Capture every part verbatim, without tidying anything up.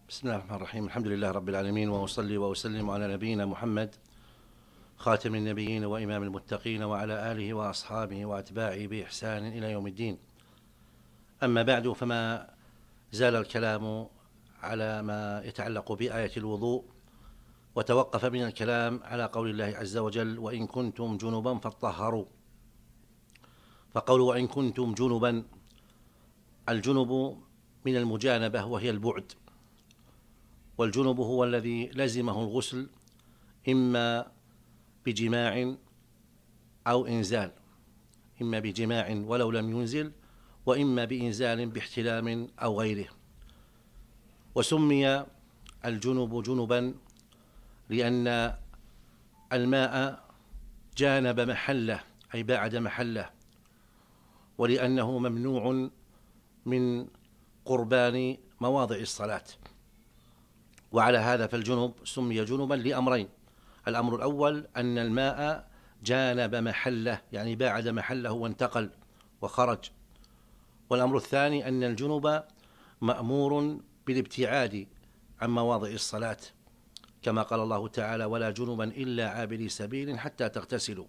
بسم الله الرحمن الرحيم. الحمد لله رب العالمين، وأصلي وأسلم على نبينا محمد خاتم النبيين وإمام المتقين، وعلى آله وأصحابه وأتباعه بإحسان إلى يوم الدين. أما بعد، فما زال الكلام على ما يتعلق بآية الوضوء، وتوقف من الكلام على قول الله عز وجل: وإن كنتم جنبا فاطهروا. فقول وإن كنتم جنبا، الجنب من المجانبة وهي البعد، والجنب هو الذي لزمه الغسل إما بجماع أو إنزال، إما بجماع ولو لم ينزل، وإما بإنزال باحتلام أو غيره. وسمي الجنب جنبا لأن الماء جانب محله، أي بعد محله، ولأنه ممنوع من قربان مواضع الصلاة. وعلى هذا فالجنب سمي جنبا لأمرين: الأمر الأول أن الماء جانب محله، يعني باعد محله وانتقل وخرج. والأمر الثاني أن الجنب مأمور بالابتعاد عن مواضع الصلاة، كما قال الله تعالى: ولا جنبا إلا عابري سبيل حتى تغتسلوا.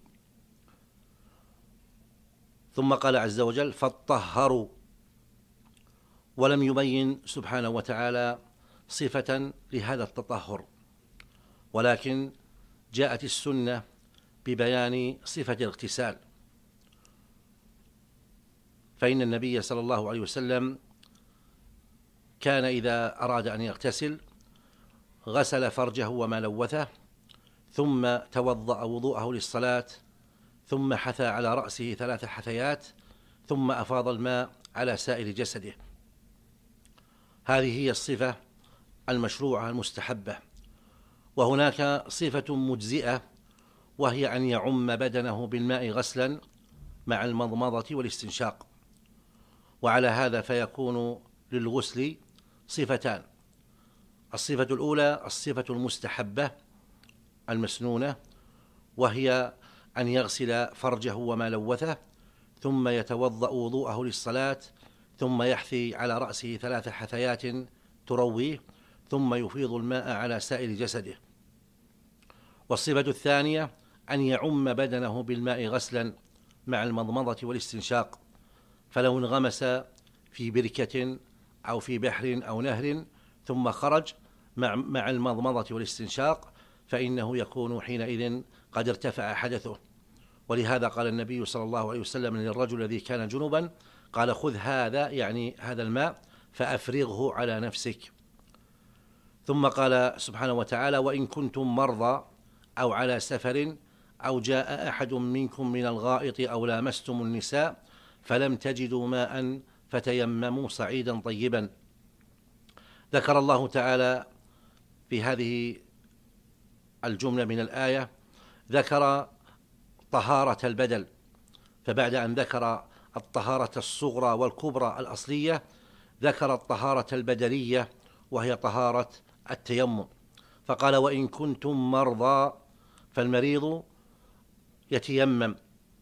ثم قال عز وجل: فاطهروا، ولم يبين سبحانه وتعالى صفة لهذا التطهر، ولكن جاءت السنة ببيان صفة الاغتسال. فإن النبي صلى الله عليه وسلم كان إذا أراد أن يغتسل غسل فرجه وما لوثه، ثم توضأ وضوءه للصلاة، ثم حثى على رأسه ثلاث حثيات، ثم أفاض الماء على سائر جسده. هذه هي الصفة المشروعة المستحبة. وهناك صفة مجزئة، وهي أن يعم بدنه بالماء غسلا مع المضمضة والاستنشاق. وعلى هذا فيكون للغسل صفتان: الصفة الأولى الصفة المستحبة المسنونة، وهي أن يغسل فرجه وما لوثه، ثم يتوضأ وضوءه للصلاة، ثم يحثي على رأسه ثلاث حثيات ترويه، ثم يفيض الماء على سائر جسده. والصفة الثانية أن يعم بدنه بالماء غسلا مع المضمضة والاستنشاق، فلو انغمس في بركة أو في بحر أو نهر ثم خرج مع, مع المضمضة والاستنشاق فإنه يكون حينئذ قد ارتفع حدثه. ولهذا قال النبي صلى الله عليه وسلم للرجل الذي كان جنبا، قال: خذ هذا، يعني هذا الماء، فأفرغه على نفسك. ثم قال سبحانه وتعالى: وإن كنتم مرضى أو على سفر أو جاء أحد منكم من الغائط أو لامستم النساء فلم تجدوا ماء فتيمموا صعيدا طيبا. ذكر الله تعالى في هذه الجملة من الآية ذكر طهارة البدن، فبعد أن ذكر الطهارة الصغرى والكبرى الأصلية ذكر الطهارة البدنية، وهي طهارة التيمم. فقال: وإن كنتم مرضى، فالمريض يتيمم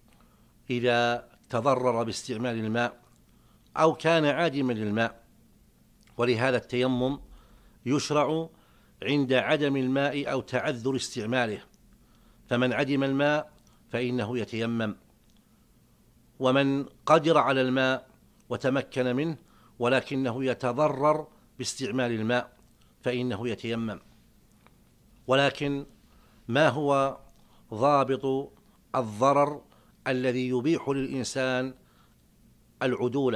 إذا تضرر باستعمال الماء أو كان عادما للماء. ولهذا التيمم يشرع عند عدم الماء أو تعذر استعماله، فمن عدم الماء فإنه يتيمم، ومن قدر على الماء وتمكن منه ولكنه يتضرر باستعمال الماء فإنه يتيمم. ولكن ما هو ضابط الضرر الذي يبيح للإنسان العدول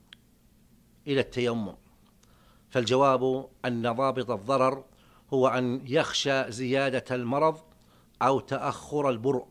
إلى التيمم؟ فالجواب أن ضابط الضرر هو أن يخشى زيادة المرض أو تأخر البرء.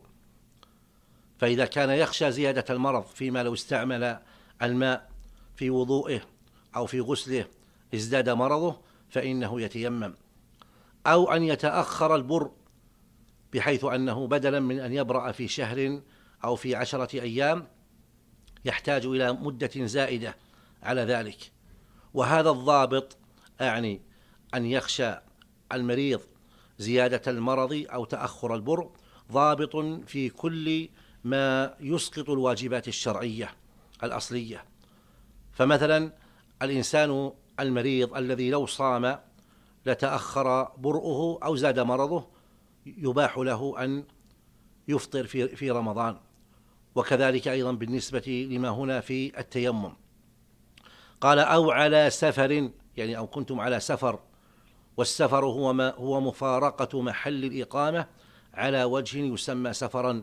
فإذا كان يخشى زيادة المرض فيما لو استعمل الماء في وضوئه أو في غسله ازداد مرضه فإنه يتيمم، أو أن يتأخر البرء بحيث أنه بدلا من أن يبرأ في شهر أو في عشرة أيام يحتاج إلى مدة زائدة على ذلك. وهذا الضابط أعني أن يخشى المريض زيادة المرض أو تأخر البرء ضابط في كل ما يسقط الواجبات الشرعية الأصلية. فمثلا الإنسان المريض الذي لو صام لتأخر برؤه أو زاد مرضه يباح له أن يفطر في في رمضان. وكذلك أيضا بالنسبة لما هنا في التيمم، قال أو على سفر، يعني أو كنتم على سفر، والسفر هو ما هو مفارقة محل الإقامة على وجه يسمى سفرا.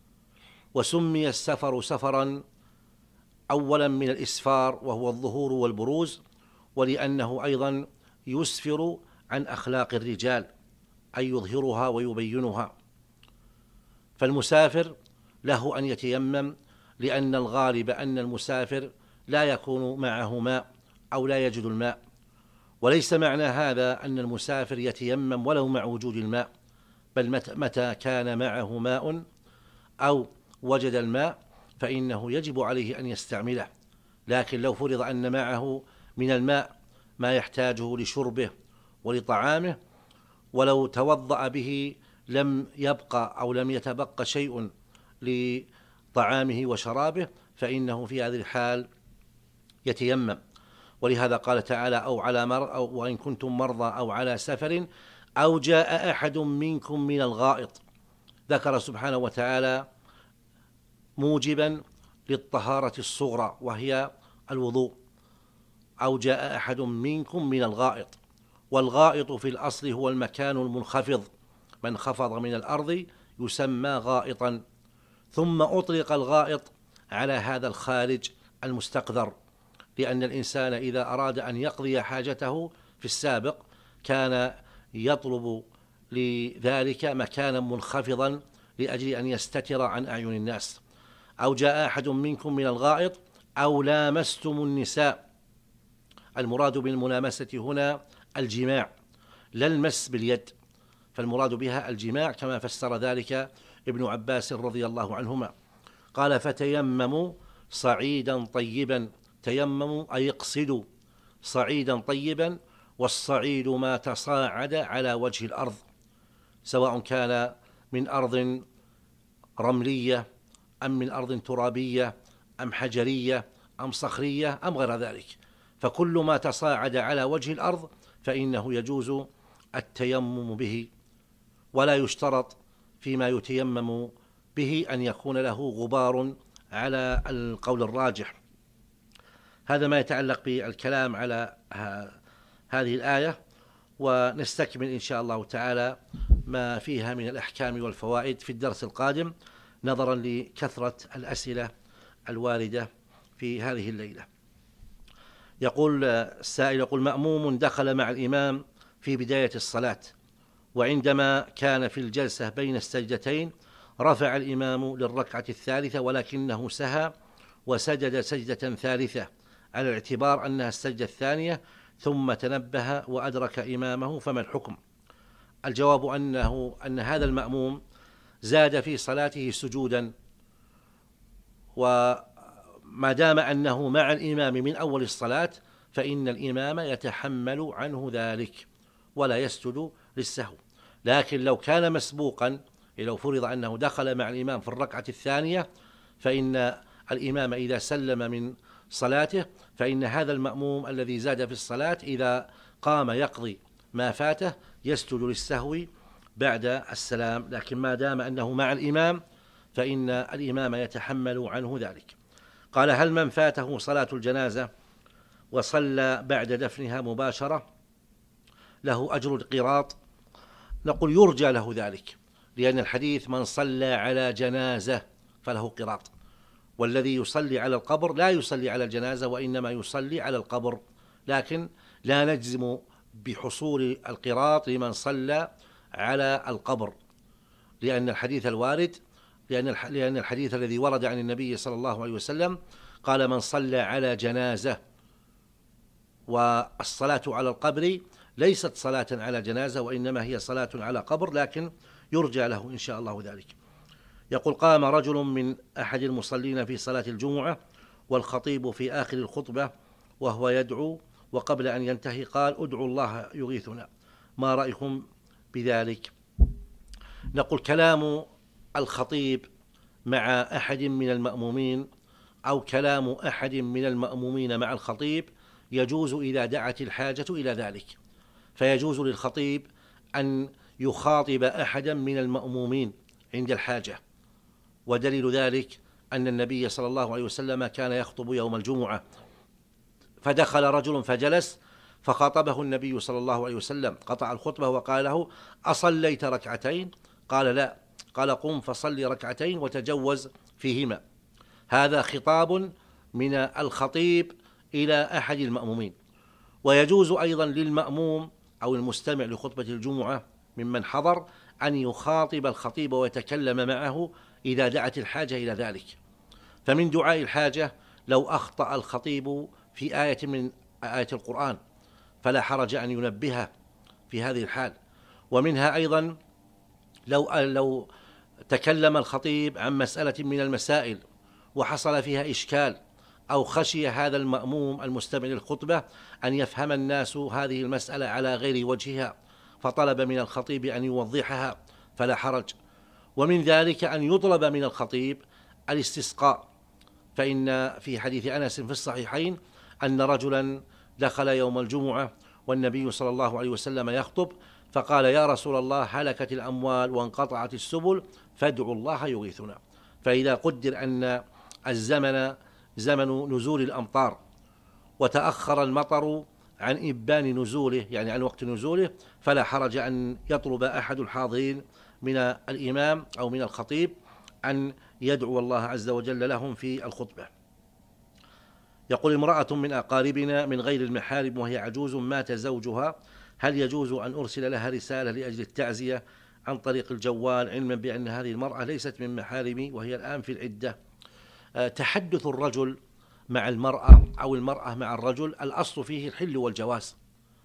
وسمي السفر سفرا أولا من الإسفار وهو الظهور والبروز، ولأنه أيضا يسفر عن أخلاق الرجال أي يظهرها ويبينها. فالمسافر له أن يتيمم، لأن الغالب أن المسافر لا يكون معه ماء أو لا يجد الماء، وليس معنى هذا أن المسافر يتيمم ولو مع وجود الماء، بل متى كان معه ماء أو وجد الماء فإنه يجب عليه أن يستعمله. لكن لو فرض أن معه من الماء ما يحتاجه لشربه ولطعامه، ولو توضأ به لم يبقى أو لم يتبقى شيء لطعامه وشرابه، فإنه في هذه الحال يتيمم. ولهذا قال تعالى أو على مر أو وإن كنتم مرضى أو على سفر أو جاء أحد منكم من الغائط، ذكر سبحانه وتعالى موجبا للطهارة الصغرى وهي الوضوء، أو جاء أحد منكم من الغائط. والغائط في الأصل هو المكان المنخفض، من خفض من الأرض يسمى غائطا. ثم أطلق الغائط على هذا الخارج المستقذر، لأن الإنسان إذا أراد أن يقضي حاجته في السابق كان يطلب لذلك مكانا منخفضا لأجل أن يستتر عن أعين الناس. أو جاء أحد منكم من الغائط أو لامستم النساء، المراد بالملامسة هنا الجماع لا المس باليد، فالمراد بها الجماع كما فسر ذلك ابن عباس رضي الله عنهما. قال فتيمموا صعيدا طيبا، تيمموا أي اقصدوا صعيدا طيبا، والصعيد ما تصاعد على وجه الأرض، سواء كان من أرض رملية أم من أرض ترابية أم حجرية أم صخرية أم غير ذلك، فكل ما تصاعد على وجه الأرض فإنه يجوز التيمم به، ولا يشترط فيما يتيمم به أن يكون له غبار على القول الراجح. هذا ما يتعلق بالكلام على هذه الآية، ونستكمل إن شاء الله تعالى ما فيها من الأحكام والفوائد في الدرس القادم، نظرا لكثرة الأسئلة الواردة في هذه الليلة. يقول السائل، يقول مأموم دخل مع الإمام في بداية الصلاة، وعندما كان في الجلسة بين السجدتين رفع الإمام للركعة الثالثة ولكنه سهى وسجد سجدة ثالثة على الاعتبار أنها السجدة الثانية، ثم تنبه وأدرك إمامه، فما الحكم؟ الجواب أنه أن هذا المأموم زاد في صلاته سجودا، وما دام أنه مع الإمام من أول الصلاة فإن الإمام يتحمل عنه ذلك ولا يسجد للسهو. لكن لو كان مسبوقا، لو فرض أنه دخل مع الإمام في الركعة الثانية، فإن الإمام إذا سلم من صلاته فإن هذا المأموم الذي زاد في الصلاة إذا قام يقضي ما فاته يسجد للسهو بعد السلام، لكن ما دام أنه مع الإمام فإن الإمام يتحمل عنه ذلك. قال هل من فاته صلاة الجنازة وصلى بعد دفنها مباشرة له أجر القراط؟ نقول يرجى له ذلك، لأن الحديث من صلى على جنازة فله قراط، والذي يصلي على القبر لا يصلي على الجنازة وإنما يصلي على القبر، لكن لا نجزم بحصول القراط لمن صلى على القبر، لأن الحديث الوارد لأن الحديث الذي ورد عن النبي صلى الله عليه وسلم قال من صلى على جنازة، والصلاة على القبر ليست صلاة على جنازة وإنما هي صلاة على قبر، لكن يرجى له إن شاء الله ذلك. يقول قام رجل من أحد المصلين في صلاة الجمعة والخطيب في آخر الخطبة وهو يدعو، وقبل أن ينتهي قال ادعوا الله يغيثنا، ما رأيكم بذلك؟ نقول كلام الخطيب مع أحد من المأمومين أو كلام أحد من المأمومين مع الخطيب يجوز إذا دعت الحاجة إلى ذلك، فيجوز للخطيب أن يخاطب أحدا من المأمومين عند الحاجة. ودليل ذلك أن النبي صلى الله عليه وسلم كان يخطب يوم الجمعة، فدخل رجل فجلس فخاطبه النبي صلى الله عليه وسلم، قطع الخطبة وقال له: أصليت ركعتين؟ قال: لا. قال: قم فصل ركعتين وتجوز فيهما. هذا خطاب من الخطيب إلى أحد المأمومين. ويجوز أيضا للمأموم أو المستمع لخطبة الجمعة ممن حضر أن يخاطب الخطيب ويتكلم معه إذا دعت الحاجة إلى ذلك. فمن دعاء الحاجة لو أخطأ الخطيب في آية من آية القرآن فلا حرج أن ينبهه في هذه الحال. ومنها أيضا لو لو تكلم الخطيب عن مسألة من المسائل وحصل فيها إشكال، أو خشي هذا المأموم المستمع للخطبة أن يفهم الناس هذه المسألة على غير وجهها، فطلب من الخطيب أن يوضحها فلا حرج. ومن ذلك أن يطلب من الخطيب الاستسقاء، فإن في حديث أنس في الصحيحين أن رجلا دخل يوم الجمعة والنبي صلى الله عليه وسلم يخطب، فقال: يا رسول الله، هلكت الأموال وانقطعت السبل فادعوا الله يغيثنا. فإذا قدر أن الزمن زمن نزول الأمطار وتأخر المطر عن إبان نزوله، يعني عن وقت نزوله، فلا حرج أن يطلب أحد الحاضرين من الإمام أو من الخطيب أن يدعو الله عز وجل لهم في الخطبة. يقول: امرأة من أقاربنا من غير المحارم وهي عجوز مات زوجها، هل يجوز أن أرسل لها رسالة لأجل التعزية عن طريق الجوال، علما بأن هذه المرأة ليست من محارمي وهي الآن في العدة؟ تحدث الرجل مع المرأة أو المرأة مع الرجل الأصل فيه الحل والجواز،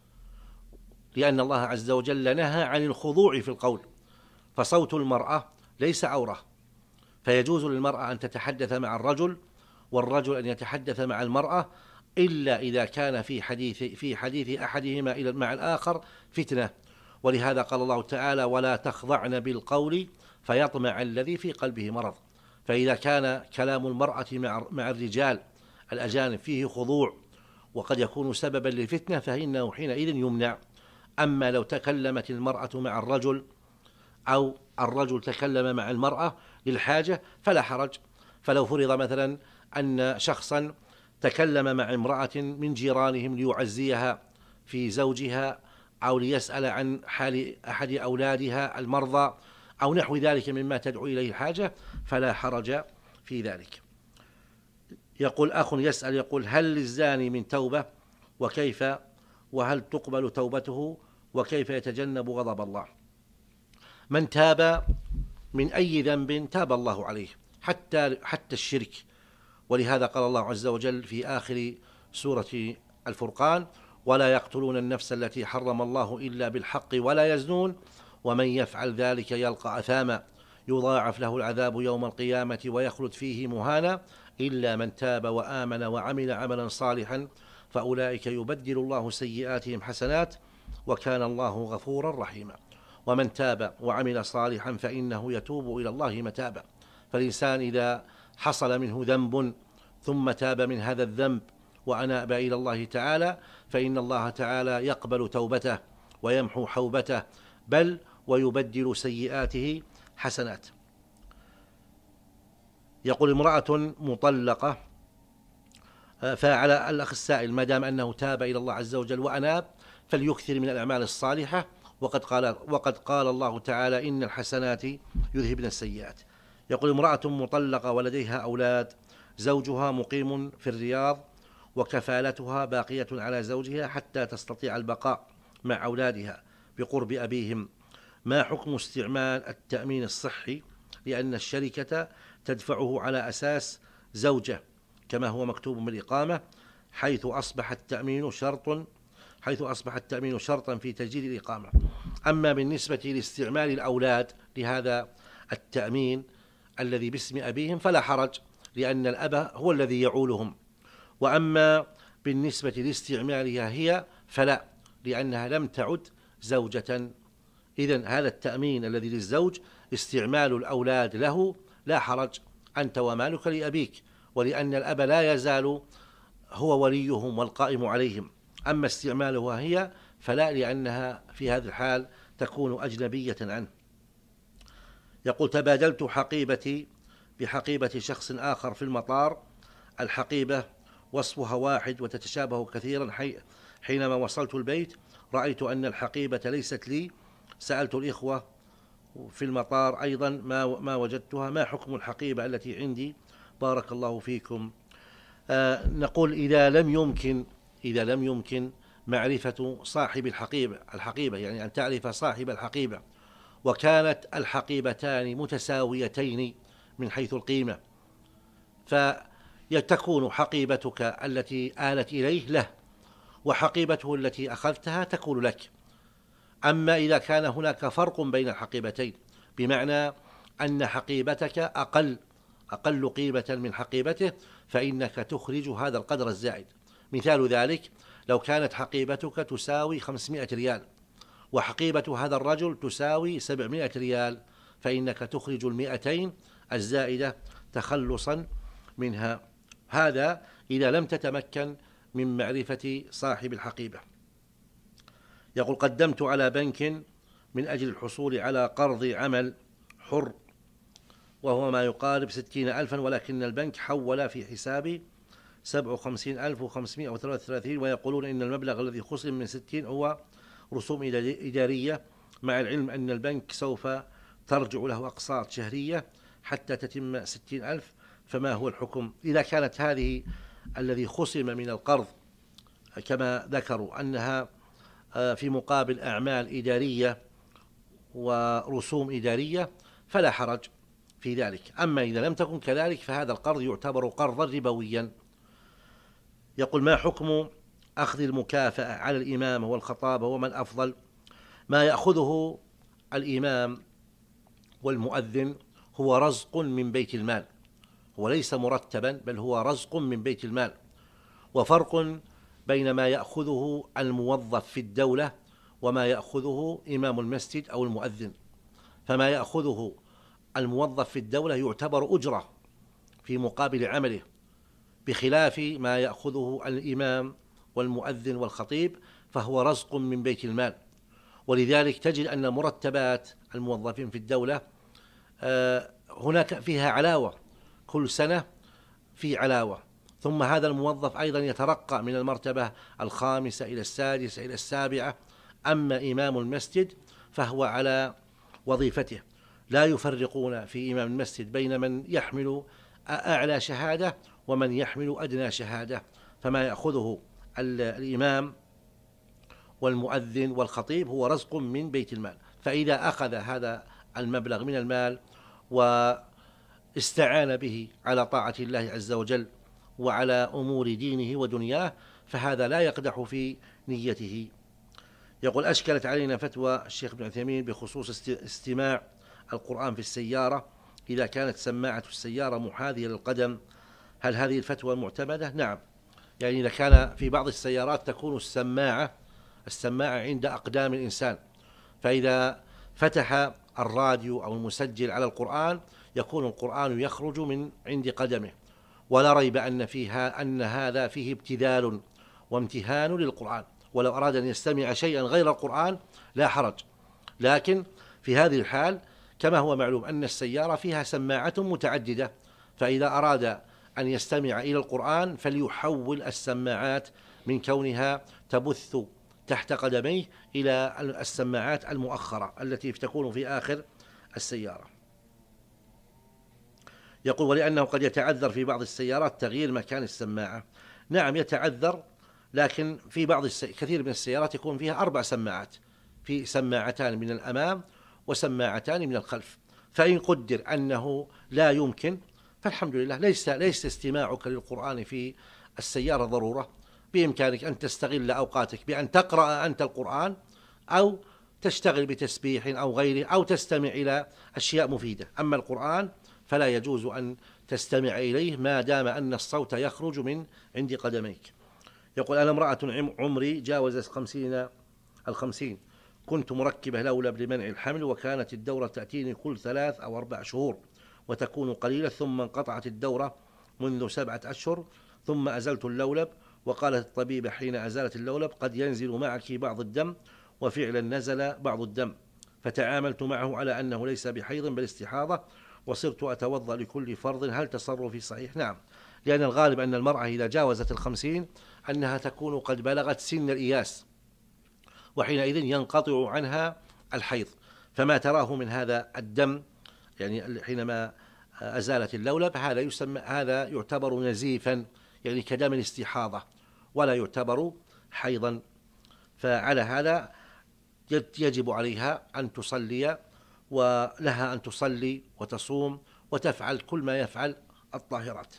لأن الله عز وجل نهى عن الخضوع في القول، فصوت المرأة ليس عورة، فيجوز للمرأة أن تتحدث مع الرجل والرجل أن يتحدث مع المرأة، إلا إذا كان في حديث في حديث أحدهما إلى مع الآخر فتنة. ولهذا قال الله تعالى: ولا تخضعن بالقول فيطمع الذي في قلبه مرض. فإذا كان كلام المرأة مع مع الرجال الأجانب فيه خضوع وقد يكون سببا للفتنة فإنه حينئذ يمنع. أما لو تكلمت المرأة مع الرجل أو الرجل تكلم مع المرأة للحاجة فلا حرج. فلو فرض مثلا أن شخصا تكلم مع امرأة من جيرانهم ليعزيها في زوجها أو ليسأل عن حال أحد أولادها المرضى أو نحو ذلك مما تدعو إليه الحاجة، فلا حرج في ذلك. يقول أخ يسأل يقول: هل للزاني من توبة؟ وكيف وهل تقبل توبته؟ وكيف يتجنب غضب الله؟ من تاب من أي ذنب تاب الله عليه، حتى حتى الشرك. ولهذا قال الله عز وجل في آخر سورة الفرقان: ولا يقتلون النفس التي حرم الله إلا بالحق ولا يزنون ومن يفعل ذلك يلقى أثاما يضاعف له العذاب يوم القيامة ويخلد فيه مهانا إلا من تاب وآمن وعمل عملا صالحا فأولئك يبدل الله سيئاتهم حسنات وكان الله غفورا رحيما. ومن تاب وعمل صالحا فإنه يتوب إلى الله متابا. فالإنسان إذا حصل منه ذنب ثم تاب من هذا الذنب وأناب إلى الله تعالى فإن الله تعالى يقبل توبته ويمحو حوبته، بل ويبدل سيئاته حسنات. يقول: امرأة مطلقة، فعلى الأخ السائل ما دام أنه تاب إلى الله عز وجل وأناب فليكثر من الأعمال الصالحة، وقد قال وقد قال الله تعالى: إن الحسنات يذهبن السيئات. يقول: امرأة مطلقة ولديها أولاد، زوجها مقيم في الرياض وكفالتها باقية على زوجها حتى تستطيع البقاء مع أولادها بقرب أبيهم، ما حكم استعمال التأمين الصحي؟ لأن الشركة تدفعه على أساس زوجة كما هو مكتوب بالإقامة، حيث أصبح التأمين شرط حيث أصبح التأمين شرطا في تسجيل الإقامة. أما بالنسبة لاستعمال الأولاد لهذا التأمين الذي باسم أبيهم فلا حرج، لأن الأب هو الذي يعولهم. وأما بالنسبة لاستعمالها هي فلا، لأنها لم تعد زوجة. إذن هذا التأمين الذي للزوج استعمال الأولاد له لا حرج، أنت ومالك لأبيك، ولأن الأب لا يزال هو وليهم والقائم عليهم. أما استعمالها هي فلا، لأنها في هذا الحال تكون أجنبية عنه. يقول: تبادلت حقيبتي بحقيبة شخص آخر في المطار. الحقيبة وصفها واحد وتتشابه كثيرا. حينما وصلت البيت رأيت أن الحقيبة ليست لي. سألت الإخوة في المطار أيضا ما ما وجدتها. ما حكم الحقيبة التي عندي؟ بارك الله فيكم. آه نقول: إذا لم يمكن إذا لم يمكن معرفة صاحب الحقيبة الحقيبة يعني أن تعرف صاحب الحقيبة، وكانت الحقيبتان متساويتين من حيث القيمة، فتكون حقيبتك التي آلت إليه له، وحقيبته التي أخذتها تكون لك. أما إذا كان هناك فرق بين الحقيبتين، بمعنى أن حقيبتك أقل أقل قيمة من حقيبته، فإنك تخرج هذا القدر الزائد. مثال ذلك: لو كانت حقيبتك تساوي خمسمائة ريال وحقيبة هذا الرجل تساوي سبعمائة ريال، فإنك تخرج المئتين الزائدة تخلصا منها. هذا إذا لم تتمكن من معرفة صاحب الحقيبة. يقول: قدمت على بنك من أجل الحصول على قرض عمل حر، وهو ما يقارب ستين ألفا، ولكن البنك حول في حسابي سبعة وخمسين ألف وخمسمائة وثلاثة وثلاثين، ويقولون إن المبلغ الذي خصم من ستين هو رسوم إدارية، مع العلم أن البنك سوف ترجع له أقساط شهرية حتى تتم ستين ألف. فما هو الحكم؟ إذا كانت هذه الذي خصم من القرض كما ذكروا أنها في مقابل أعمال إدارية ورسوم إدارية فلا حرج في ذلك. أما إذا لم تكن كذلك فهذا القرض يعتبر قرضا ربويا. يقول: ما حكم أخذ المكافأة على الإمامة والخطابة ومن أفضل؟ ما يأخذه الإمام والمؤذن هو رزق من بيت المال، هو ليس مرتبا بل هو رزق من بيت المال. وفرق بين ما يأخذه الموظف في الدولة وما يأخذه إمام المسجد أو المؤذن. فما يأخذه الموظف في الدولة يعتبر أجرة في مقابل عمله، بخلاف ما يأخذه الإمام والمؤذن والخطيب فهو رزق من بيت المال. ولذلك تجد أن مرتبات الموظفين في الدولة هناك فيها علاوة، كل سنة في علاوة، ثم هذا الموظف أيضا يترقى من المرتبة الخامسة إلى السادسة إلى السابعة. أما إمام المسجد فهو على وظيفته، لا يفرقون في إمام المسجد بين من يحمل أعلى شهادة ومن يحمل أدنى شهادة. فما يأخذه الإمام والمؤذن والخطيب هو رزق من بيت المال. فإذا أخذ هذا المبلغ من المال واستعان به على طاعة الله عز وجل وعلى أمور دينه ودنياه فهذا لا يقدح في نيته. يقول: أشكلت علينا فتوى الشيخ ابن عثيمين بخصوص استماع القرآن في السيارة إذا كانت سماعة السيارة محاذية للقدم، هل هذه الفتوى معتمدة؟ نعم، يعني إذا كان في بعض السيارات تكون السماعة السماعة عند أقدام الإنسان، فإذا فتح الراديو أو المسجل على القرآن يكون القرآن يخرج من عند قدمه، ولا ريب أن فيها أن هذا فيه ابتذال وامتهان للقرآن، ولو أراد أن يستمع شيئا غير القرآن لا حرج. لكن في هذه الحال كما هو معلوم أن السيارة فيها سماعة متعددة، فإذا أراد أن يستمع إلى القرآن فليحول السماعات من كونها تبث تحت قدميه إلى السماعات المؤخرة التي تكون في آخر السيارة. يقول: ولأنه قد يتعذر في بعض السيارات تغيير مكان السماعة. نعم يتعذر، لكن في بعض السي... كثير من السيارات يكون فيها أربع سماعات، في سماعتان من الأمام وسماعتان من الخلف، فإن قدر أنه لا يمكن فالحمد لله، ليس ليس استماعك للقرآن في السيارة ضرورة، بإمكانك أن تستغل أوقاتك بأن تقرأ أنت القرآن أو تشتغل بتسبيح أو غيره أو تستمع إلى أشياء مفيدة. أما القرآن فلا يجوز أن تستمع إليه ما دام أن الصوت يخرج من عند قدميك. يقول: أنا امرأة عمري جاوز خمسين الخمسين، كنت مركبة لولب لمنع الحمل، وكانت الدورة تأتيني كل ثلاث أو أربع شهور وتكون قليلة، ثم انقطعت الدورة منذ سبعة أشهر، ثم أزلت اللولب وقالت الطبيبة حين أزالت اللولب: قد ينزل معك بعض الدم، وفعلا نزل بعض الدم، فتعاملت معه على أنه ليس بحيض بل استحاضة، وصرت أتوضأ لكل فرض. هل تصرفي صحيح؟ نعم، لأن الغالب أن المرأة إذا جاوزت الخمسين أنها تكون قد بلغت سن الإياس، وحينئذ ينقطع عنها الحيض، فما تراه من هذا الدم يعني حينما أزالت اللولب هذا يسمى هذا يعتبر نزيفا، يعني كدم الاستحاضة، ولا يعتبر حيضا. فعلى هذا يجب عليها أن تصلي، ولها أن تصلي وتصوم وتفعل كل ما يفعل الطاهرات.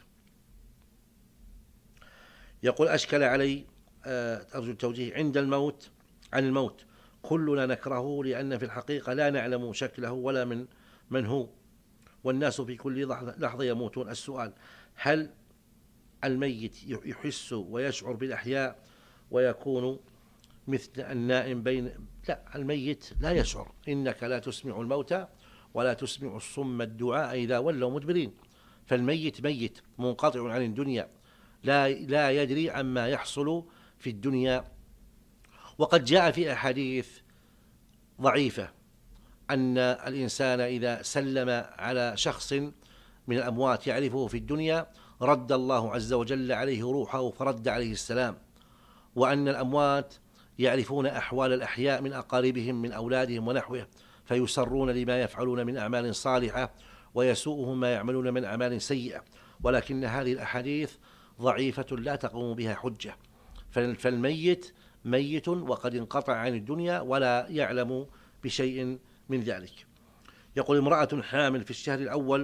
يقول: أشكل علي أرجو التوجيه عند الموت عن الموت، كلنا نكرهه لأن في الحقيقة لا نعلم شكله ولا من من هو، والناس في كل لحظة يموتون. السؤال: هل الميت يحس ويشعر بالأحياء ويكون مثل النائم بين؟ لا، الميت لا يشعر. إنك لا تسمع الموتى ولا تسمع الصم الدعاء إذا ولوا مدبرين. فالميت ميت منقطع عن الدنيا، لا لا يدري عما يحصل في الدنيا. وقد جاء في أحاديث ضعيفة أن الإنسان إذا سلم على شخص من الأموات يعرفه في الدنيا رد الله عز وجل عليه روحه فرد عليه السلام، وأن الأموات يعرفون أحوال الأحياء من أقاربهم من أولادهم ونحوه، فيسرون لما يفعلون من أعمال صالحة ويسوءهم ما يعملون من أعمال سيئة. ولكن هذه الأحاديث ضعيفة لا تقوم بها حجة، فالميت ميت وقد انقطع عن الدنيا ولا يعلم بشيء من ذلك. يقول: امرأة حامل في الشهر الأول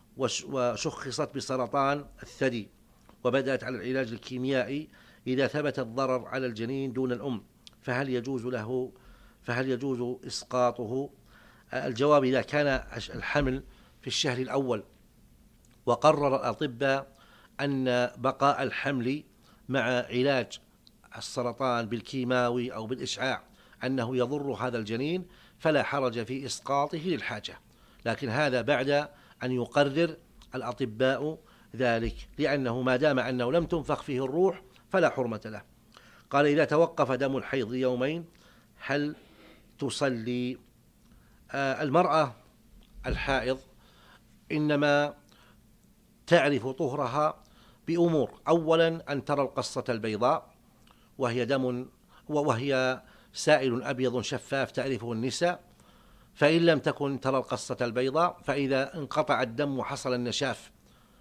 وشخصت بسرطان الثدي وبدأت على العلاج الكيميائي، إذا ثبت الضرر على الجنين دون الأم فهل يجوز له فهل يجوز إسقاطه؟ الجواب: إذا كان الحمل في الشهر الأول وقرر الأطباء أن بقاء الحمل مع علاج السرطان بالكيماوي أو بالإشعاع أنه يضر هذا الجنين فلا حرج في إسقاطه للحاجة، لكن هذا بعد أن يقرر الأطباء ذلك، لأنه ما دام أنه لم تنفخ فيه الروح فلا حرمة له. قال: إذا توقف دم الحيض يومين هل تصلي؟ آه المرأة الحائض إنما تعرف طهرها بأمور: أولا أن ترى القصة البيضاء وهي دم وهي سائل أبيض شفاف تعرفه النساء، فإن لم تكن ترى القصة البيضاء فإذا انقطع الدم وحصل النشاف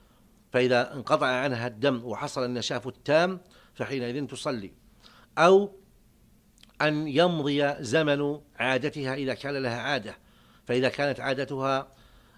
فإذا انقطع عنها الدم وحصل النشاف التام فحينئذ تصلي، أو أن يمضي زمن عادتها إذا كان لها عادة، فإذا كانت عادتها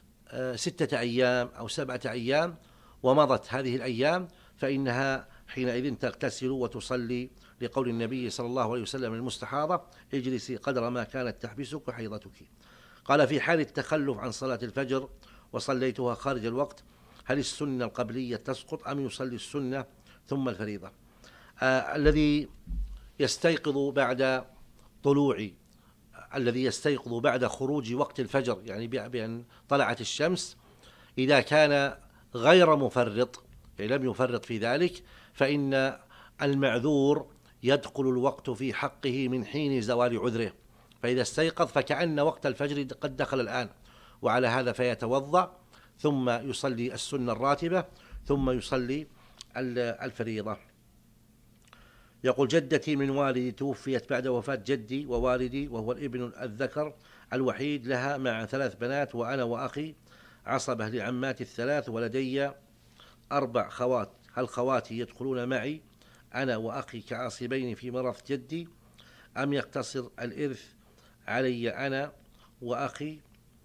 ستة أيام أو سبعة أيام ومضت هذه الأيام فإنها حينئذ تغتسل وتصلي، لقول النبي صلى الله عليه وسلم المستحاضة: اجلسي قدر ما كانت تحبسك حيضتك. قال: في حال التخلف عن صلاة الفجر وصليتها خارج الوقت هل السنة القبلية تسقط أم يصلي السنة ثم الفريضة؟ آه الذي يستيقظ بعد طلوع الذي يستيقظ بعد خروج وقت الفجر، يعني بأن طلعت الشمس، إذا كان غير مفرط يعني لم يفرط في ذلك فإن المعذور يدخل الوقت في حقه من حين زوال عذره، فإذا استيقظ فكأن وقت الفجر قد دخل الآن، وعلى هذا فيتوضأ ثم يصلي السنة الراتبة ثم يصلي الفريضة. يقول: جدتي من والدي توفيت بعد وفاة جدي ووالدي، وهو الابن الذكر الوحيد لها مع ثلاث بنات، وأنا وأخي عصبة لعماتي الثلاث، ولدي أربع خوات. هل خواتي يدخلون معي أنا وأخي كعاصبين في مرض جدي أم يقتصر الإرث علي أنا وأخي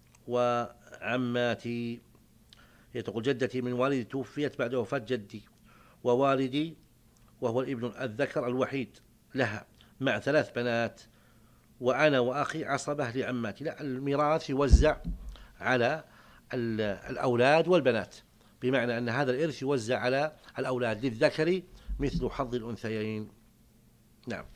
وعماتي؟ تقول: جدتي من والدي توفيت بعد وفاة جدي ووالدي، وهو الابن الذكر الوحيد لها مع ثلاث بنات، وأنا وأخي عصبة لعماتي. لا، الميراث يوزع على الأولاد والبنات، بمعنى أن هذا الإرث يوزع على الأولاد، للذكر مثل حظ الأنثيين. نعم.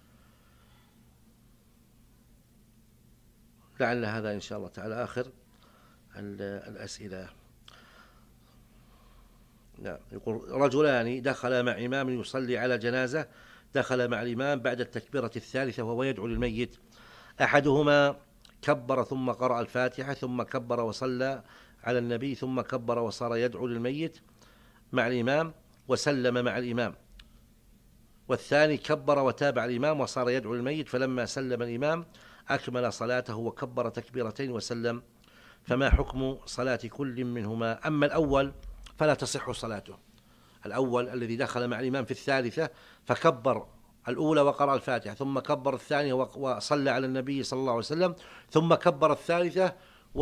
لعل هذا إن شاء الله تعالى آخر الأسئلة. نعم. يقول رجلان دخل مع إمام يصلي على جنازة، دخل مع الإمام بعد التكبيرة الثالثة وهو يدعو للميت، أحدهما كبر ثم قرأ الفاتحة ثم كبر وصلى على النبي ثم كبر وصار يدعو للميت مع الإمام وسلم مع الإمام، والثاني كبر وتابع الإمام وصار يدعو للميت، فلما سلم الإمام أكمل صلاته وكبر تكبيرتين وسلم، فما حكم صلاة كل منهما؟ أما الأول فلا تصح صلاته، الأول الذي دخل مع الإمام في الثالثة فكبر الأولى وقرأ الفاتحة ثم كبر الثانية وصلى على النبي صلى الله عليه وسلم ثم كبر الثالثة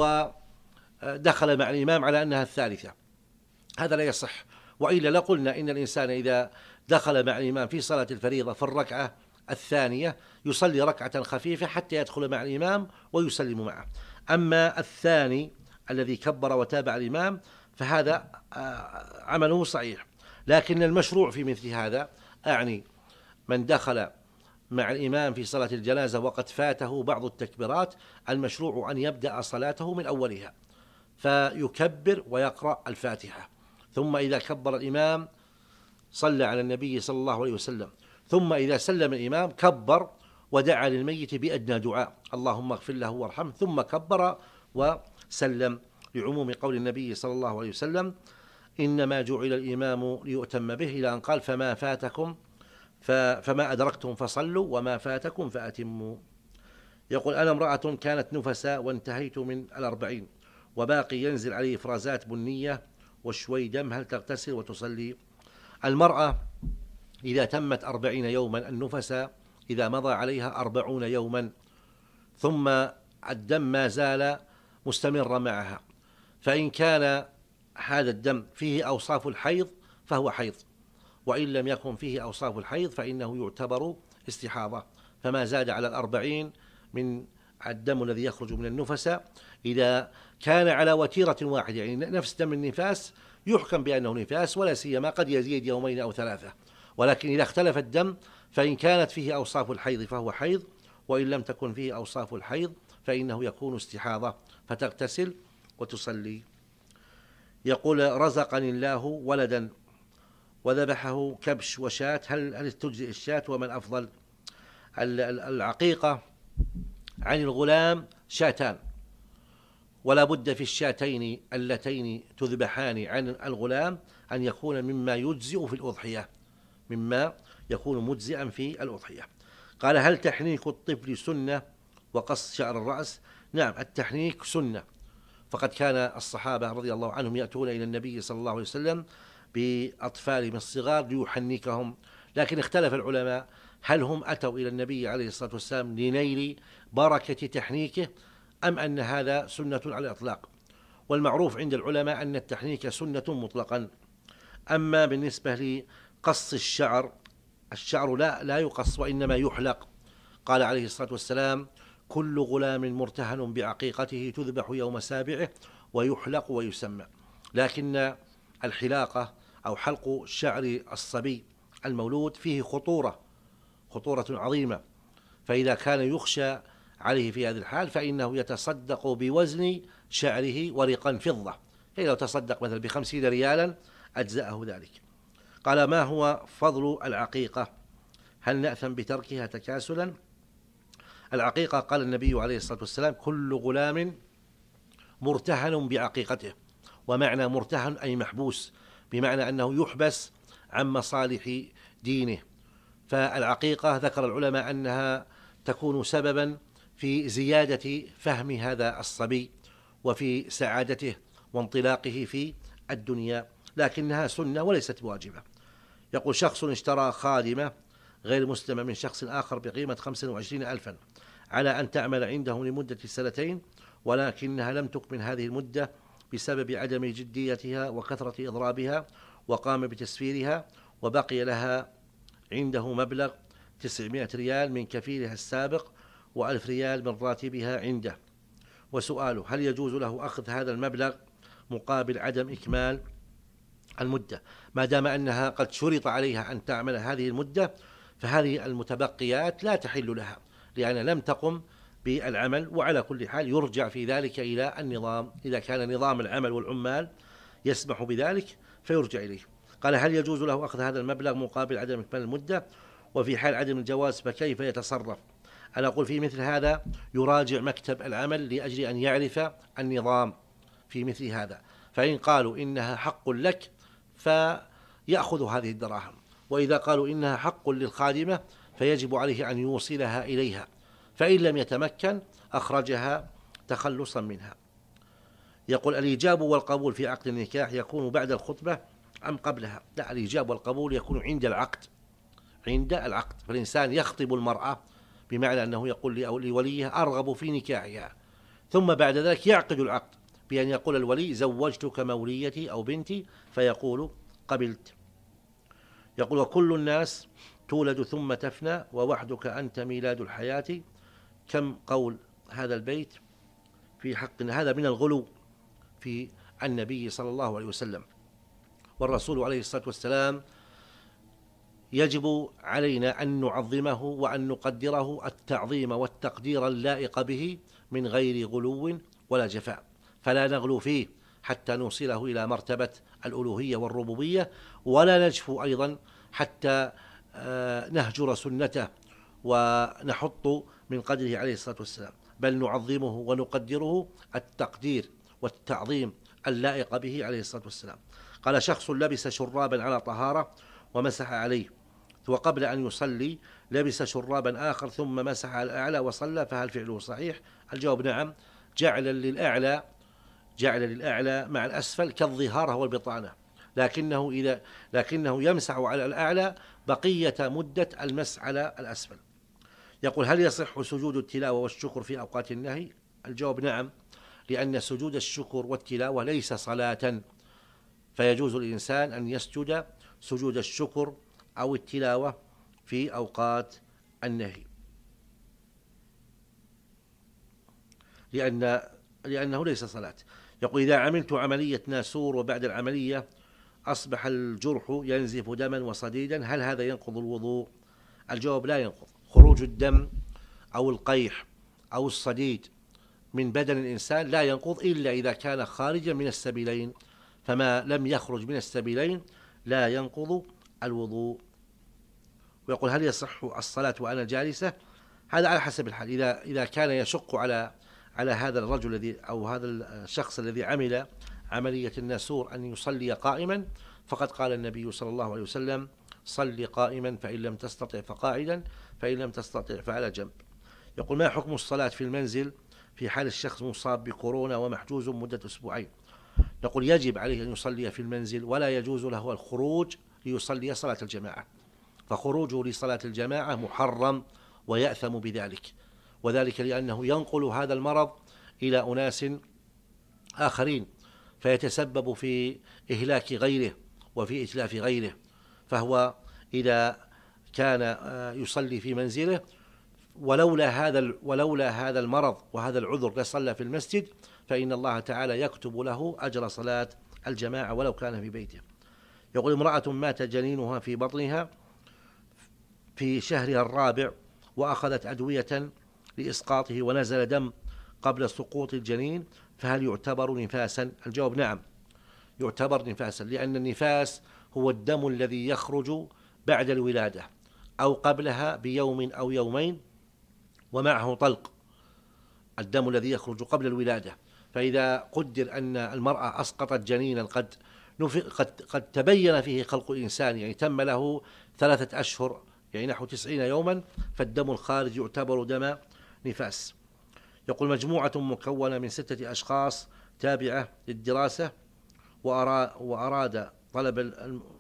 ودخل مع الإمام على أنها الثالثة، هذا لا يصح. وإلا لقلنا إن الإنسان إذا دخل مع الإمام في صلاة الفريضة في الركعة الثانية يصلي ركعة خفيفة حتى يدخل مع الإمام ويسلم معه. أما الثاني الذي كبر وتابع الإمام فهذا عمله صحيح، لكن المشروع في مثل هذا، أعني من دخل مع الإمام في صلاة الجنازة وقد فاته بعض التكبيرات، المشروع أن يبدأ صلاته من أولها فيكبر ويقرأ الفاتحة، ثم إذا كبر الإمام صلى على النبي صلى الله عليه وسلم، ثم إذا سلم الإمام كبر ودعا للميت بأدنى دعاء اللهم اغفر له وارحمه، ثم كبر وسلم، لعموم قول النبي صلى الله عليه وسلم إنما جعل الإمام ليؤتم به، إلى أن قال فما فاتكم فما أدركتم فصلوا وما فاتكم فأتموا. يقول أنا امرأة كانت نفساء وانتهيت من الأربعين وباقي ينزل عليه إفرازات بنية وشوي دم، هل تغتسل وتصلي؟ المرأة إذا تمت أربعين يوما النفساء، إذا مضى عليها أربعون يوما ثم الدم ما زال مستمرا معها، فإن كان هذا الدم فيه أوصاف الحيض فهو حيض، وإن لم يكن فيه أوصاف الحيض فإنه يعتبر استحاضة، فما زاد على الأربعين من الدم الذي يخرج من النفساء إذا كان على وتيرة واحدة، يعني نفس دم النفاس يحكم بأنه نفاس، ولا سيما قد يزيد يومين أو ثلاثة، ولكن إذا اختلف الدم فإن كانت فيه أوصاف الحيض فهو حيض، وإن لم تكن فيه أوصاف الحيض فإنه يكون استحاضة، فتغتسل وتصلي. يقول رزقني الله ولدا وذبحه كبش وشاة، هل هل تجزئ الشاة وما الأفضل؟ العقيقة عن الغلام شاتان، ولا بد في الشاتين اللتين تذبحان عن الغلام أن يكون مما يجزئ في الأضحية، مما يكون مجزئا في الأضحية. قال هل تحنيك الطفل سنة وقص شعر الرأس؟ نعم، التحنيك سنة، فقد كان الصحابة رضي الله عنهم يأتون إلى النبي صلى الله عليه وسلم بأطفالهم الصغار ليحنكهم، لكن اختلف العلماء هل هم أتوا إلى النبي عليه الصلاة والسلام لنيل بركة تحنيكه أم أن هذا سنة على الإطلاق؟ والمعروف عند العلماء أن التحنيك سنة مطلقا. أما بالنسبة لقص الشعر، الشعر لا لا يقص وإنما يحلق، قال عليه الصلاة والسلام كل غلام مرتهن بعقيقته تذبح يوم سابعه ويحلق ويسمى، لكن الحلاقة أو حلق شعر الصبي المولود فيه خطورة خطورة عظيمة، فإذا كان يخشى عليه في هذه الحال فإنه يتصدق بوزن شعره ورقا فضة، يعني لو تصدق مثلا بخمسين ريالا أجزأه ذلك. قال ما هو فضل العقيقة؟ هل نأثم بتركها تكاسلا؟ العقيقة قال النبي عليه الصلاة والسلام كل غلام مرتهن بعقيقته، ومعنى مرتهن أي محبوس، بمعنى أنه يحبس عن مصالح دينه، فالعقيقة ذكر العلماء أنها تكون سببا في زيادة فهم هذا الصبي وفي سعادته وانطلاقه في الدنيا، لكنها سنة وليست واجبة. يقول شخص اشترى خادمة غير مسلمة من شخص آخر بقيمة خمسة وعشرين ألفا على أن تعمل عنده لمدة سنتين، ولكنها لم تكمل هذه المدة بسبب عدم جديتها وكثرة إضرابها، وقام بتسفيرها، وبقي لها عنده مبلغ تسعمائة ريال من كفيلها السابق وألف ريال من راتبها عنده، وسؤاله هل يجوز له أخذ هذا المبلغ مقابل عدم إكمال المدة؟ ما دام أنها قد شرط عليها أن تعمل هذه المدة فهذه المتبقيات لا تحل لها، لأن لم تقم بالعمل. وعلى كل حال يرجع في ذلك إلى النظام، إذا كان نظام العمل والعمال يسمح بذلك فيرجع إليه. قال: هل يجوز له أخذ هذا المبلغ مقابل عدم إكمال المدة؟ وفي حال عدم الجواز فكيف يتصرف؟ أنا أقول في مثل هذا يراجع مكتب العمل لأجل أن يعرف النظام في مثل هذا، فإن قالوا إنها حق لك فيأخذ هذه الدراهم، وإذا قالوا إنها حق للخادمة فيجب عليه أن يوصلها إليها، فإن لم يتمكن أخرجها تخلصا منها. يقول: الإيجاب والقبول في عقد النكاح يكون بعد الخطبة أم قبلها؟ لا، الإيجاب والقبول يكون عند العقد، عند العقد. فالإنسان يخطب المرأة بمعنى أنه يقول لوليها أرغب في نكاحها، ثم بعد ذلك يعقد العقد بأن يقول الولي: زوجتك موليتي أو بنتي، فيقول: قبلت. يقول: وكل الناس تولد ثم تفنى ووحدك أنت ميلاد الحياة. كم قول هذا البيت في حقنا؟ هذا من الغلو في النبي صلى الله عليه وسلم. والرسول عليه الصلاة والسلام يجب علينا أن نعظمه وأن نقدره التعظيم والتقدير اللائق به من غير غلو ولا جفاء، فلا نغلو فيه حتى نوصله إلى مرتبة الألوهية والربوبية، ولا نجفو أيضا حتى نهجر سنته ونحط من قدره عليه الصلاة والسلام، بل نعظمه ونقدره التقدير والتعظيم اللائق به عليه الصلاة والسلام. قال: شخص لبس شرابا على طهارة ومسح عليه، وقبل أن يصلي لبس شرابا آخر ثم مسح على الأعلى وصلى، فهل فعله صحيح؟ الجواب: نعم. جعل للأعلى جعل للأعلى مع الأسفل كالظهار هو البطانة، لكنه إذا لكنه يمسح على الأعلى بقية مدة المسح على الأسفل. يقول: هل يصح سجود التلاوة والشكر في أوقات النهي؟ الجواب: نعم، لأن سجود الشكر والتلاوة ليس صلاة، فيجوز للإنسان أن يسجد سجود الشكر أو التلاوة في أوقات النهي، لأن لأنه ليس صلاة. يقول: إذا عملت عملية ناسور وبعد العملية أصبح الجرح ينزف دما وصديدا، هل هذا ينقض الوضوء؟ الجواب: لا ينقض. خروج الدم أو القيح أو الصديد من بدن الإنسان لا ينقض إلا إذا كان خارجا من السبيلين، فما لم يخرج من السبيلين لا ينقض الوضوء. ويقول: هل يصح الصلاة وأنا جالسة؟ هذا على حسب الحال. إذا إذا كان يشق على على هذا الرجل الذي أو هذا الشخص الذي عمل عملية الناسور أن يصلي قائما، فقد قال النبي صلى الله عليه وسلم: صل قائما فإن لم تستطع فقاعدا فإن لم تستطع فعلى جنب. يقول: ما حكم الصلاة في المنزل في حال الشخص مصاب بكورونا ومحجوز مدة أسبوعين؟ نقول: يجب عليه أن يصلي في المنزل، ولا يجوز له الخروج ليصلي صلاة الجماعة، فخروجه لصلاة الجماعة محرم ويأثم بذلك، وذلك لأنه ينقل هذا المرض إلى أناس آخرين فيتسبب في إهلاك غيره وفي إتلاف غيره. فهو إذا كان يصلي في منزله ولولا هذا ولولا هذا المرض وهذا العذر لصلى في المسجد، فإن الله تعالى يكتب له أجر صلاة الجماعة ولو كان في بيته. يقول: امرأة مات جنينها في بطنها في شهرها الرابع وأخذت أدوية لإسقاطه ونزل دم قبل سقوط الجنين، فهل يعتبر نفاسا؟ الجواب: نعم، يعتبر نفاسا، لأن النفاس هو الدم الذي يخرج بعد الولادة أو قبلها بيوم أو يومين ومعه طلق، الدم الذي يخرج قبل الولادة. فإذا قدر أن المرأة أسقطت جنينا قد قد قد تبين فيه خلق الإنسان، يعني تم له ثلاثة أشهر يعني نحو تسعين يوما، فالدم الخارج يعتبر دم نفاس. يقول: مجموعة مكونة من ستة أشخاص تابعة للدراسة وأراد طلب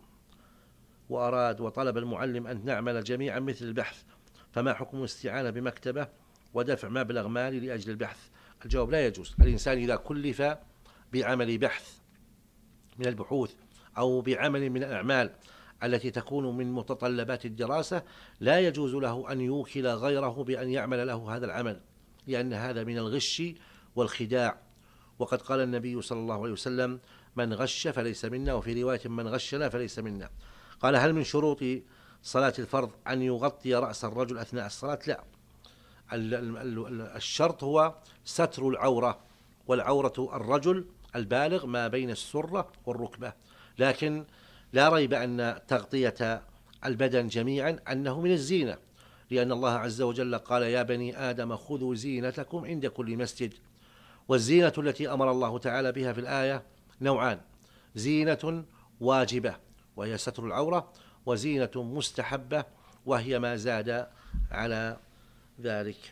وأراد وطلب المعلم أن نعمل جميعا مثل البحث، فما حكم الاستعانة بمكتبة ودفع مبلغ مالي لأجل البحث؟ الجواب: لا يجوز. الإنسان إذا كلف بعمل بحث من البحوث أو بعمل من الأعمال التي تكون من متطلبات الدراسة، لا يجوز له أن يوكل غيره بأن يعمل له هذا العمل، لأن هذا من الغش والخداع. وقد قال النبي صلى الله عليه وسلم: من غش فليس منا، وفي رواية: من غشنا فليس منا. قال: هل من شروط صلاة الفرض أن يغطي رأس الرجل أثناء الصلاة؟ لا، الشرط هو ستر العورة، والعورة الرجل البالغ ما بين السرة والركبة، لكن لا ريب أن تغطية البدن جميعا أنه من الزينة، لأن الله عز وجل قال: يا بني آدم خذوا زينتكم عند كل مسجد. والزينة التي أمر الله تعالى بها في الآية نوعان: زينة واجبة وهي ستر العورة، وزينة مستحبة وهي ما زاد على ذلك.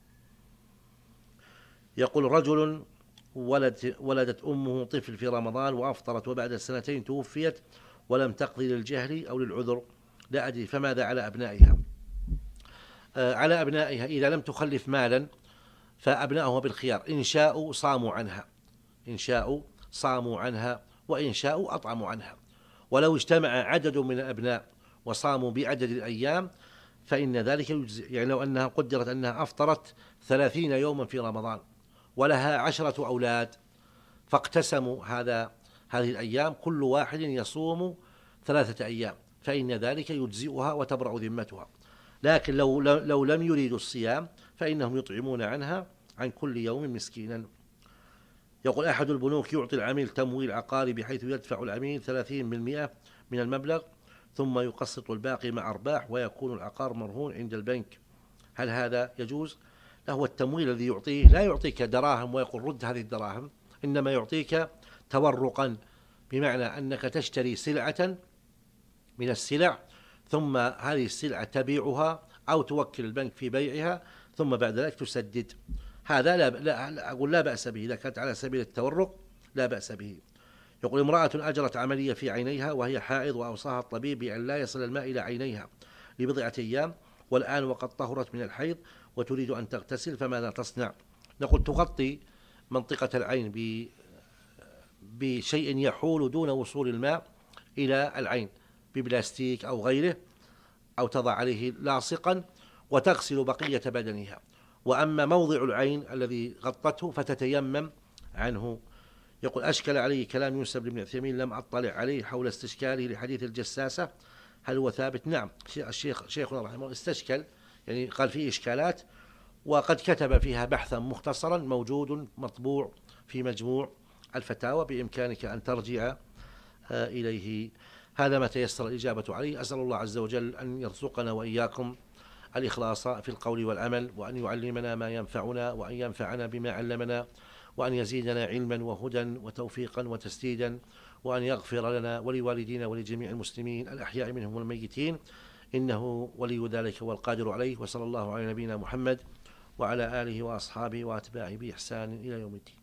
يقول: رجل ولد ولدت أمه طفل في رمضان وأفطرت، وبعد سنتين توفيت ولم تقضي للجهل أو للعذر، لا أدري، فماذا على أبنائها؟ آه على أبنائها إذا لم تخلف مالا فأبنائها بالخيار، إن شاءوا صاموا عنها، إن شاءوا صاموا عنها وإن شاءوا أطعموا عنها. ولو اجتمع عدد من الأبناء وصاموا بعدد الأيام فإن ذلك يجزئ. يعني لو أنها قدرت أنها أفطرت ثلاثين يوما في رمضان ولها عشرة أولاد فاقتسموا هذا هذه الأيام، كل واحد يصوم ثلاثة أيام، فإن ذلك يجزئها وتبرأ ذمتها. لكن لو, لو لم يريدوا الصيام فإنهم يطعمون عنها عن كل يوم مسكينا. يقول: أحد البنوك يعطي العميل تمويل عقاري بحيث يدفع العميل ثلاثين بالمئة من المبلغ ثم يقسط الباقي مع أرباح ويكون العقار مرهون عند البنك، هل هذا يجوز؟ هو التمويل الذي يعطيه لا يعطيك دراهم ويقول رد هذه الدراهم، إنما يعطيك تورقا، بمعنى أنك تشتري سلعة من السلع ثم هذه السلعة تبيعها أو توكل البنك في بيعها ثم بعد ذلك تسدد. هذا لا, لا أقول لا بأس به، إذا كانت على سبيل التورق لا بأس به. يقول: امرأة أجرت عملية في عينيها وهي حائض، وأوصاها الطبيب بأن لا يصل الماء إلى عينيها لبضعة أيام، والآن وقد طهرت من الحيض وتريد أن تغتسل، فماذا تصنع؟ نقول: تغطي منطقة العين بشيء يحول دون وصول الماء إلى العين ببلاستيك أو غيره، أو تضع عليه لاصقا وتغسل بقية بدنها. وأما موضع العين الذي غطته فتتيمم عنه. يقول: أشكل عليه كلام يوسف بن عثيمين لم أطلع عليه حول استشكاله لحديث الجساسة، هل هو ثابت؟ نعم، الشيخ شيخنا رحمه الله استشكل، يعني قال فيه إشكالات، وقد كتب فيها بحثا مختصرا موجود مطبوع في مجموع الفتاوى، بإمكانك أن ترجع إليه. هذا ما تيسر الإجابة عليه. أسأل الله عز وجل أن يرزقنا وإياكم الإخلاص في القول والعمل، وأن يعلمنا ما ينفعنا، وأن ينفعنا بما علمنا، وأن يزيدنا علما وهدى وتوفيقا وتسديدا، وأن يغفر لنا ولوالدينا ولجميع المسلمين الأحياء منهم والميتين، إنه ولي ذلك والقادر عليه. وصلى الله على نبينا محمد وعلى آله وأصحابه وأتباعه بإحسان إلى يوم الدين.